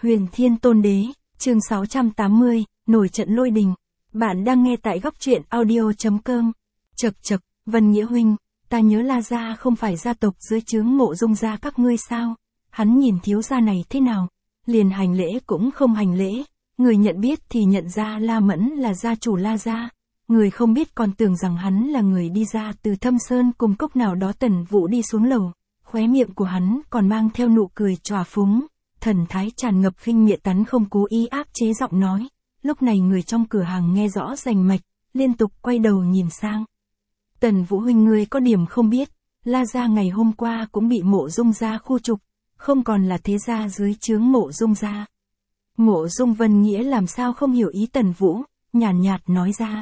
Huyền Thiên Tôn Đế, chương 680, nổi trận lôi đình. Bạn đang nghe tại góc truyện audio.com. Chậc, Vân Nghĩa huynh, ta nhớ La gia không phải gia tộc dưới trướng Mộ Dung gia các ngươi sao? Hắn nhìn thiếu gia này thế nào? Liền hành lễ cũng không hành lễ, người nhận biết thì nhận ra La Mẫn là gia chủ La gia, người không biết còn tưởng rằng hắn là người đi ra từ Thâm Sơn cùng cốc nào đó. Tần Vũ đi xuống lầu, khóe miệng của hắn còn mang theo nụ cười tròa phúng, thần thái tràn ngập khinh miệt. Tắn không cố ý áp chế giọng nói. Lúc này người trong cửa hàng nghe rõ rành mạch, liên tục quay đầu nhìn sang. Tần Vũ huynh, ngươi có điểm không biết, La gia ngày hôm qua cũng bị Mộ Dung gia khu trục, không còn là thế gia dưới trướng Mộ Dung gia. Mộ Dung Vân Nghĩa làm sao không hiểu ý Tần Vũ, nhàn nhạt nói ra.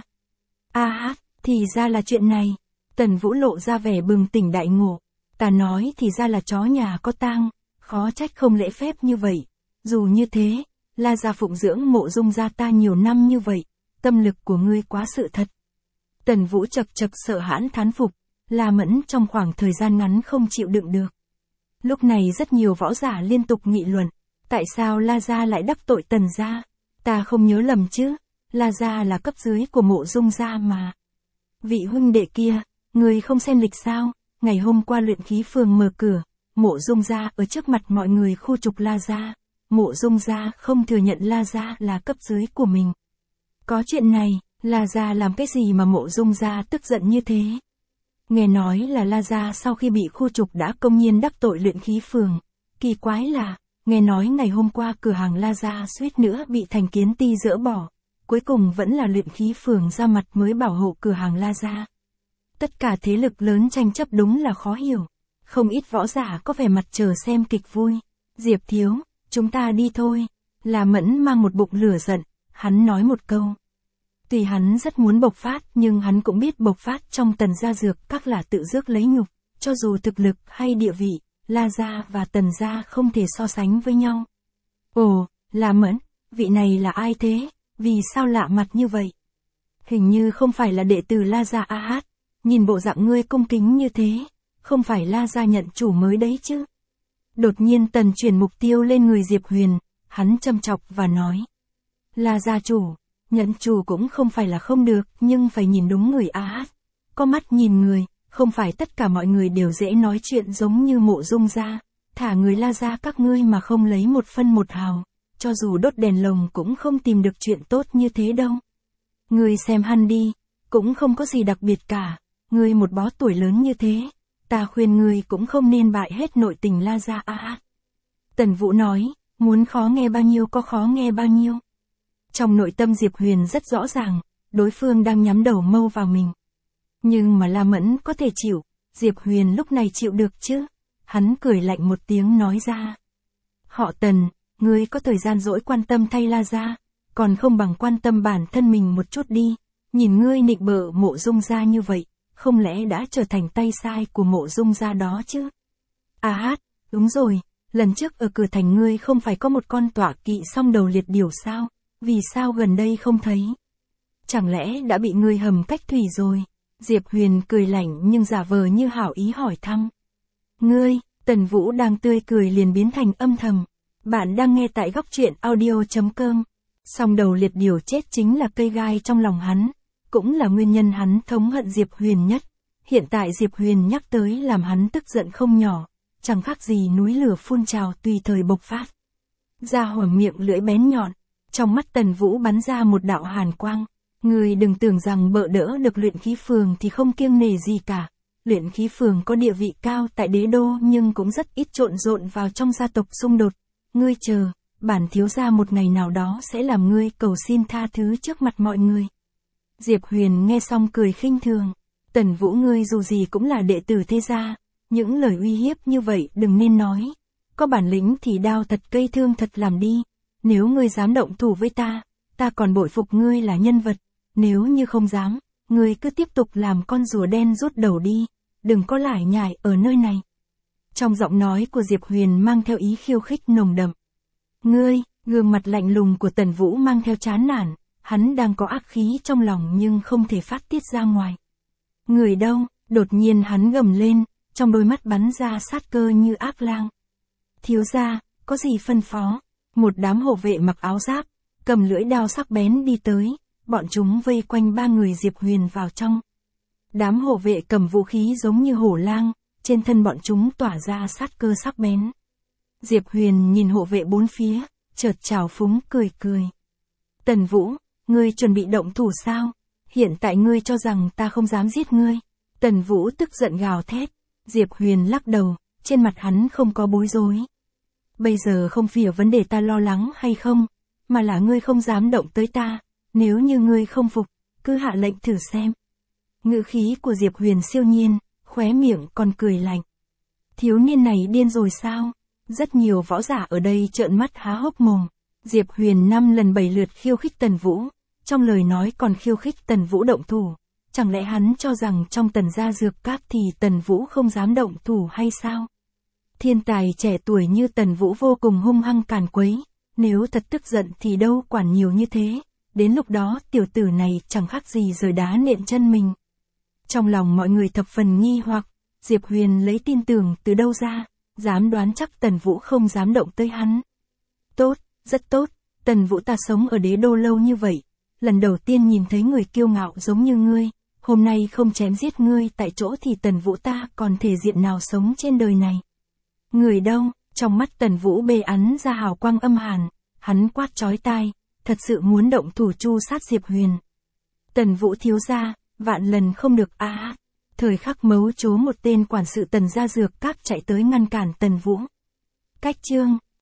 Thì ra là chuyện này. Tần Vũ lộ ra vẻ bừng tỉnh đại ngộ. Ta nói thì ra là chó nhà có tang, khó trách không lễ phép như vậy. Dù như thế, La gia phụng dưỡng Mộ Dung gia ta nhiều năm như vậy, tâm lực của ngươi quá sự thật. Tần Vũ chậc sợ hãi thán phục, La Mẫn trong khoảng thời gian ngắn không chịu đựng được. Lúc này rất nhiều võ giả liên tục nghị luận, tại sao La gia lại đắc tội Tần gia? Ta không nhớ lầm chứ, La gia là cấp dưới của Mộ Dung gia mà. Vị huynh đệ kia, người không xem lịch sao? Ngày hôm qua luyện khí phường mở cửa, Mộ Dung gia ở trước mặt mọi người khu trục La gia. Mộ Dung gia không thừa nhận La gia là cấp dưới của mình. Có chuyện này, La gia làm cái gì mà Mộ Dung gia tức giận như thế? Nghe nói là La gia sau khi bị khu trục đã công nhiên đắc tội luyện khí phường. Kỳ quái là, nghe nói ngày hôm qua cửa hàng La gia suýt nữa bị Thành Kiến Ti dỡ bỏ. Cuối cùng vẫn là luyện khí phường ra mặt mới bảo hộ cửa hàng La gia. Tất cả thế lực lớn tranh chấp đúng là khó hiểu. Không ít võ giả có vẻ mặt chờ xem kịch vui. Diệp thiếu, chúng ta đi thôi. La Mẫn mang một bụng lửa giận, hắn nói một câu. Tuy hắn rất muốn bộc phát nhưng hắn cũng biết bộc phát trong Tần gia dược các là tự rước lấy nhục. Cho dù thực lực hay địa vị, La gia và Tần gia không thể so sánh với nhau. Ồ, La Mẫn, vị này là ai thế? Vì sao lạ mặt như vậy? Hình như không phải là đệ tử La gia nhìn bộ dạng ngươi cung kính như thế, không phải La gia nhận chủ mới đấy chứ? Đột nhiên Tần chuyển mục tiêu lên người Diệp Huyền, hắn châm chọc và nói. La gia chủ, nhận chủ cũng không phải là không được, nhưng phải nhìn đúng người có mắt nhìn người, không phải tất cả mọi người đều dễ nói chuyện giống như Mộ Dung gia. Thả người La gia các ngươi mà không lấy một phân một hào, cho dù đốt đèn lồng cũng không tìm được chuyện tốt như thế đâu. Ngươi xem hắn đi, cũng không có gì đặc biệt cả, ngươi một bó tuổi lớn như thế, ta khuyên ngươi cũng không nên bại hết nội tình La gia. Tần Vũ nói, muốn khó nghe bao nhiêu có khó nghe bao nhiêu. Trong nội tâm Diệp Huyền rất rõ ràng, đối phương đang nhắm đầu mâu vào mình. Nhưng mà La Mẫn có thể chịu, Diệp Huyền lúc này chịu được chứ? Hắn cười lạnh một tiếng nói ra. Họ Tần, ngươi có thời gian dỗi quan tâm thay La gia, còn không bằng quan tâm bản thân mình một chút đi. Nhìn ngươi nịnh bợ Mộ Dung gia như vậy, không lẽ đã trở thành tay sai của Mộ Dung gia đó chứ? Đúng rồi, lần trước ở cửa thành ngươi không phải có một con tọa kỵ song đầu liệt điểu sao? Vì sao gần đây không thấy? Chẳng lẽ đã bị ngươi hầm cách thủy rồi? Diệp Huyền cười lạnh nhưng giả vờ như hảo ý hỏi thăm. Ngươi, Tần Vũ đang tươi cười liền biến thành âm thầm. Bạn đang nghe tại góc truyện audio.com. Song đầu liệt điểu chết chính là cây gai trong lòng hắn, cũng là nguyên nhân hắn thống hận Diệp Huyền nhất. Hiện tại Diệp Huyền nhắc tới làm hắn tức giận không nhỏ, chẳng khác gì núi lửa phun trào tùy thời bộc phát. Ra hỏa miệng lưỡi bén nhọn, trong mắt Tần Vũ bắn ra một đạo hàn quang. Ngươi đừng tưởng rằng bợ đỡ được luyện khí phường thì không kiêng nể gì cả. Luyện khí phường có địa vị cao tại đế đô nhưng cũng rất ít trộn rộn vào trong gia tộc xung đột. Ngươi chờ, bản thiếu gia một ngày nào đó sẽ làm ngươi cầu xin tha thứ trước mặt mọi người. Diệp Huyền nghe xong cười khinh thường. Tần Vũ, ngươi dù gì cũng là đệ tử thế gia, những lời uy hiếp như vậy đừng nên nói. Có bản lĩnh thì đao thật cây thương thật làm đi. Nếu ngươi dám động thủ với ta, ta còn bội phục ngươi là nhân vật. Nếu như không dám, ngươi cứ tiếp tục làm con rùa đen rút đầu đi, đừng có lải nhải ở nơi này. Trong giọng nói của Diệp Huyền mang theo ý khiêu khích nồng đậm. Ngươi, gương mặt lạnh lùng của Tần Vũ mang theo chán nản, hắn đang có ác khí trong lòng nhưng không thể phát tiết ra ngoài. Người đâu? Đột nhiên hắn gầm lên, trong đôi mắt bắn ra sát cơ như ác lang. Thiếu gia, có gì phân phó? Một đám hộ vệ mặc áo giáp, cầm lưỡi đao sắc bén đi tới, bọn chúng vây quanh 3 người Diệp Huyền vào trong. Đám hộ vệ cầm vũ khí giống như hổ lang, trên thân bọn chúng tỏa ra sát cơ sắc bén. Diệp Huyền nhìn hộ vệ bốn phía, chợt trào phúng cười cười. Tần Vũ, ngươi chuẩn bị động thủ sao? Hiện tại ngươi cho rằng ta không dám giết ngươi. Tần Vũ tức giận gào thét. Diệp Huyền lắc đầu, trên mặt hắn không có bối rối. Bây giờ không phải vấn đề ta lo lắng hay không, mà là ngươi không dám động tới ta, nếu như ngươi không phục, cứ hạ lệnh thử xem. Ngữ khí của Diệp Huyền siêu nhiên, khóe miệng còn cười lạnh. Thiếu niên này điên rồi sao? Rất nhiều võ giả ở đây trợn mắt há hốc mồm. Diệp Huyền 5 lần 7 lượt khiêu khích Tần Vũ, trong lời nói còn khiêu khích Tần Vũ động thủ. Chẳng lẽ hắn cho rằng trong Tần gia dược các thì Tần Vũ không dám động thủ hay sao? Thiên tài trẻ tuổi như Tần Vũ vô cùng hung hăng càn quấy, nếu thật tức giận thì đâu quản nhiều như thế, đến lúc đó tiểu tử này chẳng khác gì giời đá nện chân mình. Trong lòng mọi người thập phần nghi hoặc, Diệp Huyền lấy tin tưởng từ đâu ra, dám đoán chắc Tần Vũ không dám động tới hắn. Tốt, rất tốt, Tần Vũ ta sống ở đế đô lâu như vậy, lần đầu tiên nhìn thấy người kiêu ngạo giống như ngươi, hôm nay không chém giết ngươi tại chỗ thì Tần Vũ ta còn thể diện nào sống trên đời này. Người đâu? Trong mắt Tần Vũ bê ắn ra hào quang âm hàn, hắn quát chói tai, thật sự muốn động thủ tru sát Diệp Huyền. Tần Vũ thiếu gia, vạn lần không được a. Thời khắc mấu chốt một tên quản sự Tần gia dược các chạy tới ngăn cản Tần Vũ. Cách chương